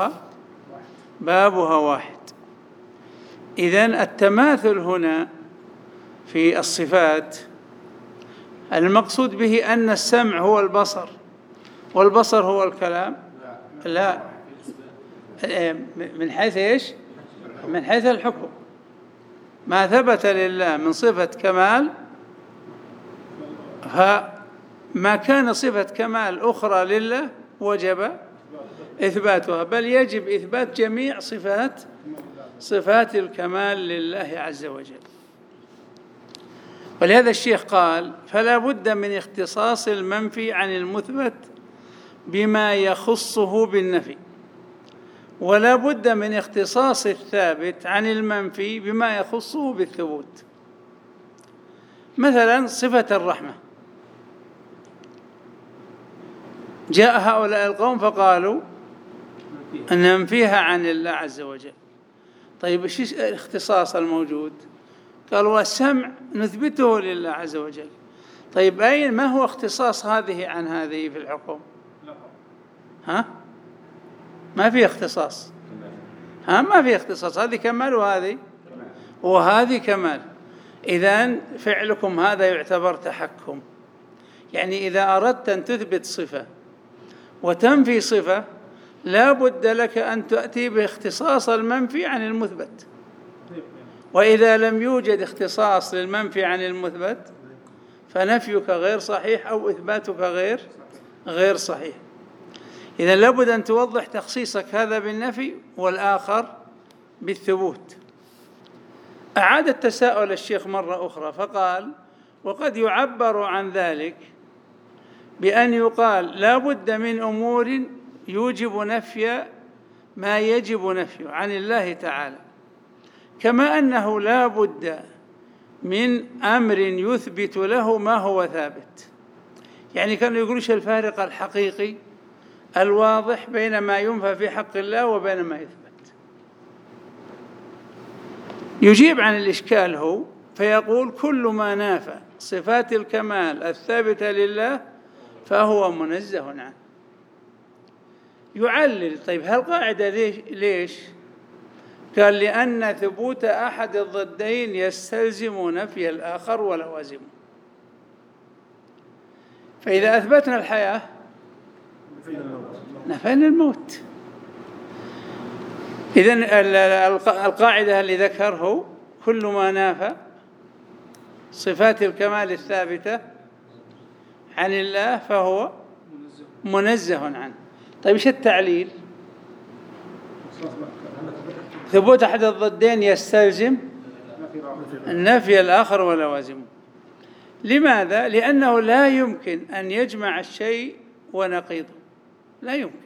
بابها واحد. إذن التماثل هنا في الصفات المقصود به أن السمع هو البصر والبصر هو الكلام؟ لا، من حيث إيش؟ من حيث الحكم. ما ثبت لله من صفة كمال، فما كان صفة كمال أخرى لله وجب إثباتها، بل يجب إثبات جميع صفات الكمال لله عز وجل. ولهذا الشيخ قال فلا بد من اختصاص المنفي عن المثبت بما يخصه بالنفي، ولا بد من اختصاص الثابت عن المنفي بما يخصه بالثبوت. مثلا صفة الرحمة، جاء هؤلاء القوم فقالوا أن ننفيها عن الله عز وجل. طيب ايش الاختصاص الموجود؟ قالوا السمع نثبته لله عز وجل. طيب ما هو اختصاص هذه عن هذه في الحكم؟ ما في اختصاص، ما في اختصاص، هذه كمال وهذه كمال. إذن فعلكم هذا يعتبر تحكم. يعني إذا أردت أن تثبت صفة وتنفي صفة لا بد لك أن تأتي باختصاص المنفي عن المثبت، وإذا لم يوجد اختصاص للمنفي عن المثبت فنفيك غير صحيح أو إثباتك غير صحيح. إذا لابد أن توضح تخصيصك هذا بالنفي والآخر بالثبوت. أعاد التساؤل الشيخ مرة أخرى فقال وقد يعبر عن ذلك بأن يقال لا بد من أمور يوجب نفي ما يجب نفيه عن الله تعالى، كما أنه لا بد من أمر يثبت له ما هو ثابت. يعني كانوا يقولوش الفارق الحقيقي الواضح بين ما ينفى في حق الله وبين ما يثبت. يجيب عن الإشكال هو فيقول كل ما نافى صفات الكمال الثابتة لله فهو منزه عنه. يعلل. طيب هالقاعدة ليش؟ قال لأن ثبوت أحد الضدين يستلزم نفي الآخر ولوازمه. فإذا أثبتنا الحياة نفينا الموت. إذن القاعدة اللي ذكره كل ما نافى صفات الكمال الثابتة عن الله فهو منزه عنه. طيب إيش التعليل؟ ثبوت أحد الضدين يستلزم نفي الآخر ولوازمه. لماذا؟ لأنه لا يمكن أن يجمع الشيء ونقيضه، لا يمكن،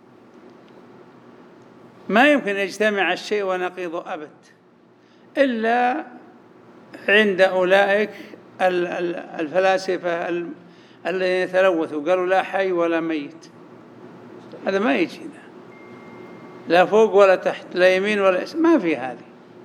ما يمكن أن يجتمع الشيء ونقيضه أبد إلا عند أولئك الفلاسفة الذين يتلوثوا قالوا لا حي ولا ميت. هذا ما يجي، لا فوق ولا تحت، لا يمين ولا يسار، ما في هذه.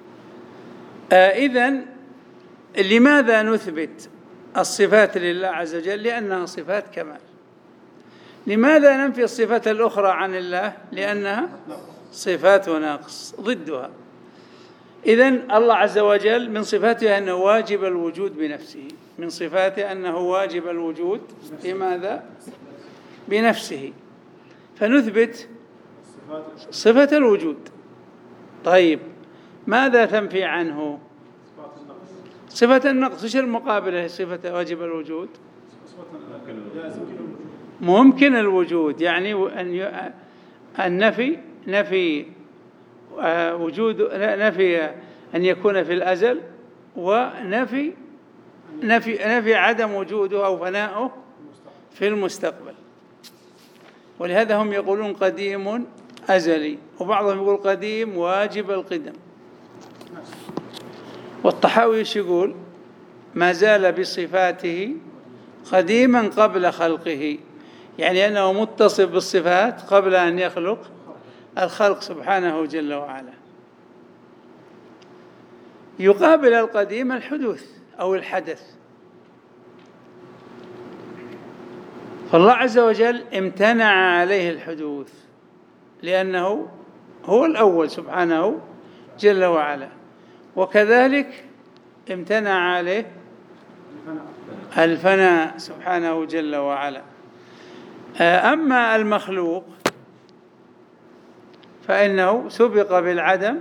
إذن لماذا نثبت الصفات لله عز وجل؟ لأنها صفات كمال. لماذا ننفي الصفات الأخرى عن الله؟ لأنها صفات ناقص ضدها. إذن الله عز وجل من صفاته أنه واجب الوجود بنفسه، من صفاته أنه واجب الوجود بماذا؟ بنفسه، فنثبت صفة الوجود. طيب ماذا تنفي عنه؟ صفة النقص. إيش المقابلة صفة واجب الوجود؟ ممكن الوجود، يعني نفي وجود، نفي أن يكون في الأزل، ونفي نفي عدم وجوده أو فناؤه في المستقبل. ولهذا هم يقولون قديم أزلي، وبعضهم يقول قديم واجب القدم. والطحاوي يقول ما زال بصفاته قديما قبل خلقه، يعني أنه متصف بالصفات قبل أن يخلق الخلق سبحانه جل وعلا. يقابل القديم الحدوث أو الحدث. فالله عز وجل امتنع عليه الحدوث لأنه هو الأول سبحانه جل وعلا، وكذلك امتنع عليه الفناء سبحانه جل وعلا. أما المخلوق فإنه سبق بالعدم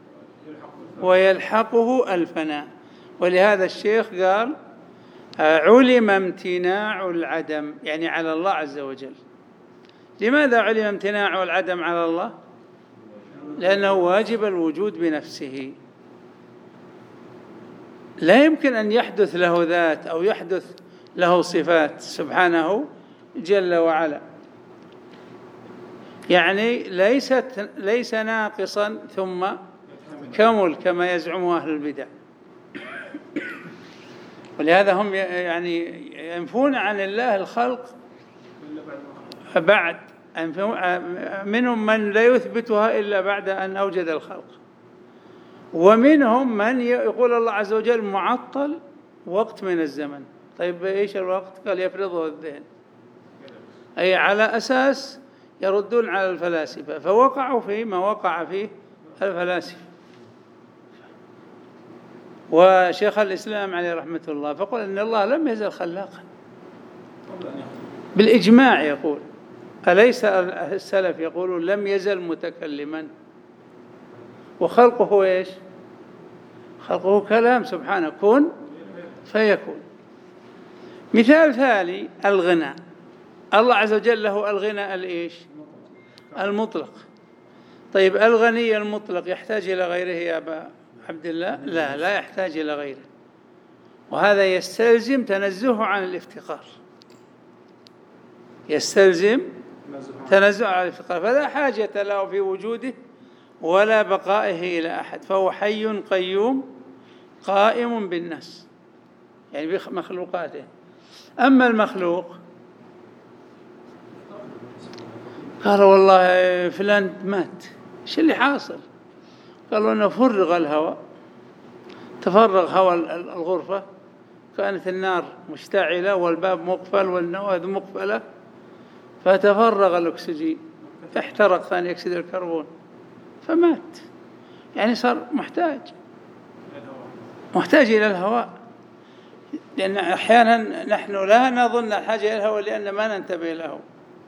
ويلحقه الفناء. ولهذا الشيخ قال علم امتناع العدم، يعني على الله عز وجل. لماذا علم امتناع العدم على الله؟ لأنه واجب الوجود بنفسه، لا يمكن أن يحدث له ذات أو يحدث له صفات سبحانه جل وعلا، يعني ليس ناقصا ثم كمل كما يزعم أهل البدع. ولهذا هم يعني ينفون عن الله الخلق بعد، منهم من لا يثبتها إلا بعد أن أوجد الخلق، ومنهم من يقول الله عز وجل معطل وقت من الزمن. طيب إيش الوقت؟ قال يفرضه الذهن، أي على أساس يردون على الفلاسفة، فوقعوا في ما وقع فيه الفلاسفة. وشيخ الإسلام عليه رحمة الله فقال إن الله لم يزل خلاقا بالإجماع. يقول أليس السلف يقولون لم يزل متكلما، وخلقه إيش؟ خلقه كلام سبحانه، كن فيكون. مثال ثاني الغنى. الله عز وجل له الغنى الإيش؟ المطلق. طيب الغني المطلق يحتاج إلى غيره يا أبا عبد الله؟ لا يحتاج إلى غيره، وهذا يستلزم تنزه عن الافتقار، يستلزم تنزه عن الافتقار، فلا حاجة له في وجوده ولا بقائه إلى أحد، فهو حي قيوم قائم بالناس، يعني بمخلوقاته. أما المخلوق قال والله فلان مات، إيش اللي حاصل؟ قالوا أنه فرغ الهواء، تفرغ هواء الغرفة، كانت النار مشتعلة والباب مقفل والنوافذ مقفلة، فتفرغ الأكسجين، احترق ثاني أكسيد الكربون فمات. يعني صار محتاج إلى الهواء، لأن أحيانا نحن لا نظن الحاجة إلى الهواء لأن ما ننتبه له.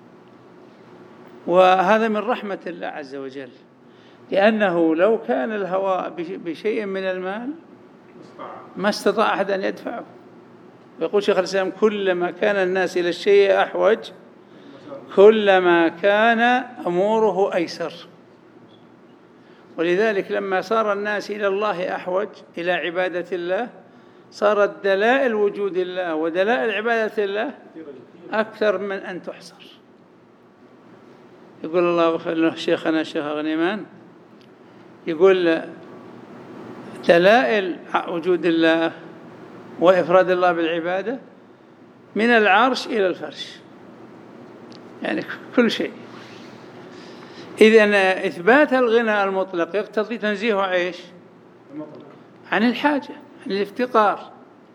وهذا من رحمة الله عز وجل، لأنه لو كان الهواء بشيء من المال ما استطاع أحد أن يدفعه. يقول شيخ الإسلام: كلما كان الناس إلى الشيء أحوج كلما كان أموره أيسر. ولذلك لما صار الناس إلى الله أحوج، إلى عبادة الله، صارت دلائل وجود الله ودلائل عبادة الله أكثر من أن تحصر. يقول الله شيخنا الشيخ غنيمان، يقول دلائل وجود الله وإفراد الله بالعبادة من العرش إلى الفرش، يعني كل شيء. إذن إثبات الغنى المطلق يقتضي تنزيه عيش عن الحاجة، عن الافتقار،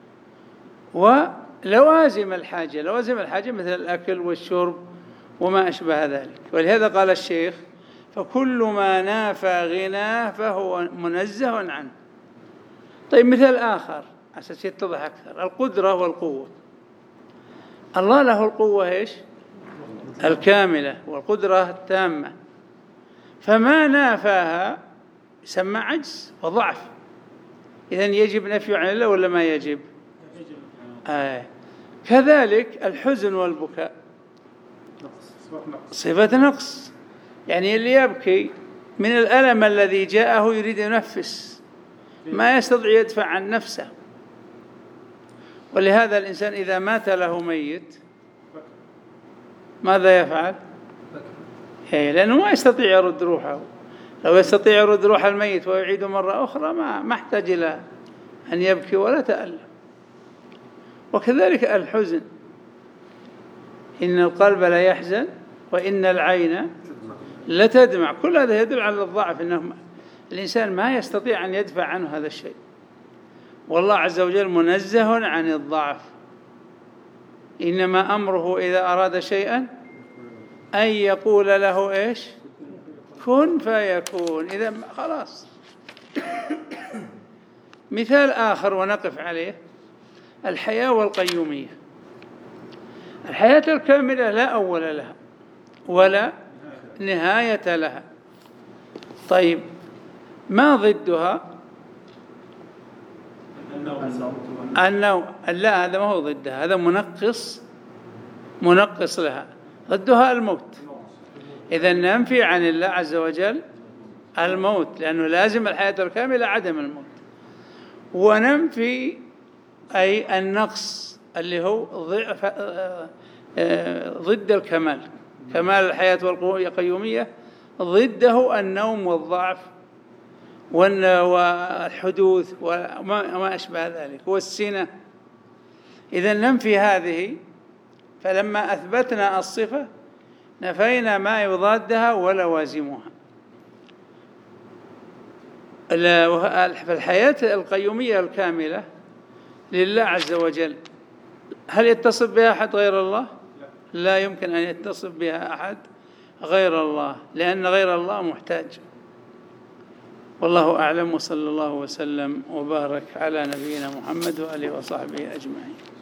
ولوازم الحاجة مثل الأكل والشرب وما أشبه ذلك. ولهذا قال الشيخ: فكل ما نافى غناه فهو منزه عنه. طيب مثال آخر عشان يتضح أكثر: القدرة والقوة. الله له القوة الكاملة والقدرة التامة، فما نافاها يسمى عجز وضعف. إذن يجب نفي عن الله ولا ما يجب؟ كذلك الحزن والبكاء صفة نقص، يعني اللي يبكي من الألم الذي جاءه يريد ينفس، ما يستطيع يدفع عن نفسه. ولهذا الإنسان إذا مات له ميت ماذا يفعل؟ لأنه ما يستطيع يرد روحه. لو يستطيع يرد روح الميت ويعيد مرة أخرى ما احتاج إلى أن يبكي ولا تألم. وكذلك الحزن: إن القلب لا يحزن وإن العين لتدمع. كل هذا يدل على الضعف، إنه الإنسان ما يستطيع أن يدفع عنه هذا الشيء. والله عز وجل منزه عن الضعف، إنما أمره إذا أراد شيئا أن يقول له كن فيكون. إذا خلاص. مثال آخر ونقف عليه: الحياة والقيومية. الحياة الكاملة لا أول لها ولا نهاية لها. طيب ما ضدها؟ النوم. لا، هذا ما هو ضدها، هذا منقص لها. ضدها الموت. إذا ننفي عن الله عز وجل الموت، لأنه لازم الحياة الكاملة عدم الموت. وننفي أي النقص اللي هو ضد الكمال. كمال الحياة والقيومية ضده النوم والضعف والحدوث وما أشبه ذلك والسنة. إذا ننفي هذه، فلما أثبتنا الصفة نفينا ما يضادها ولوازمها. فالحياة القيومية الكاملة لله عز وجل، هل يتصف بها أحد غير الله؟ لا يمكن أن يتصف بها أحد غير الله، لأن غير الله محتاج. والله أعلم، وصلى الله وسلم وبارك على نبينا محمد وآله وصحبه أجمعين.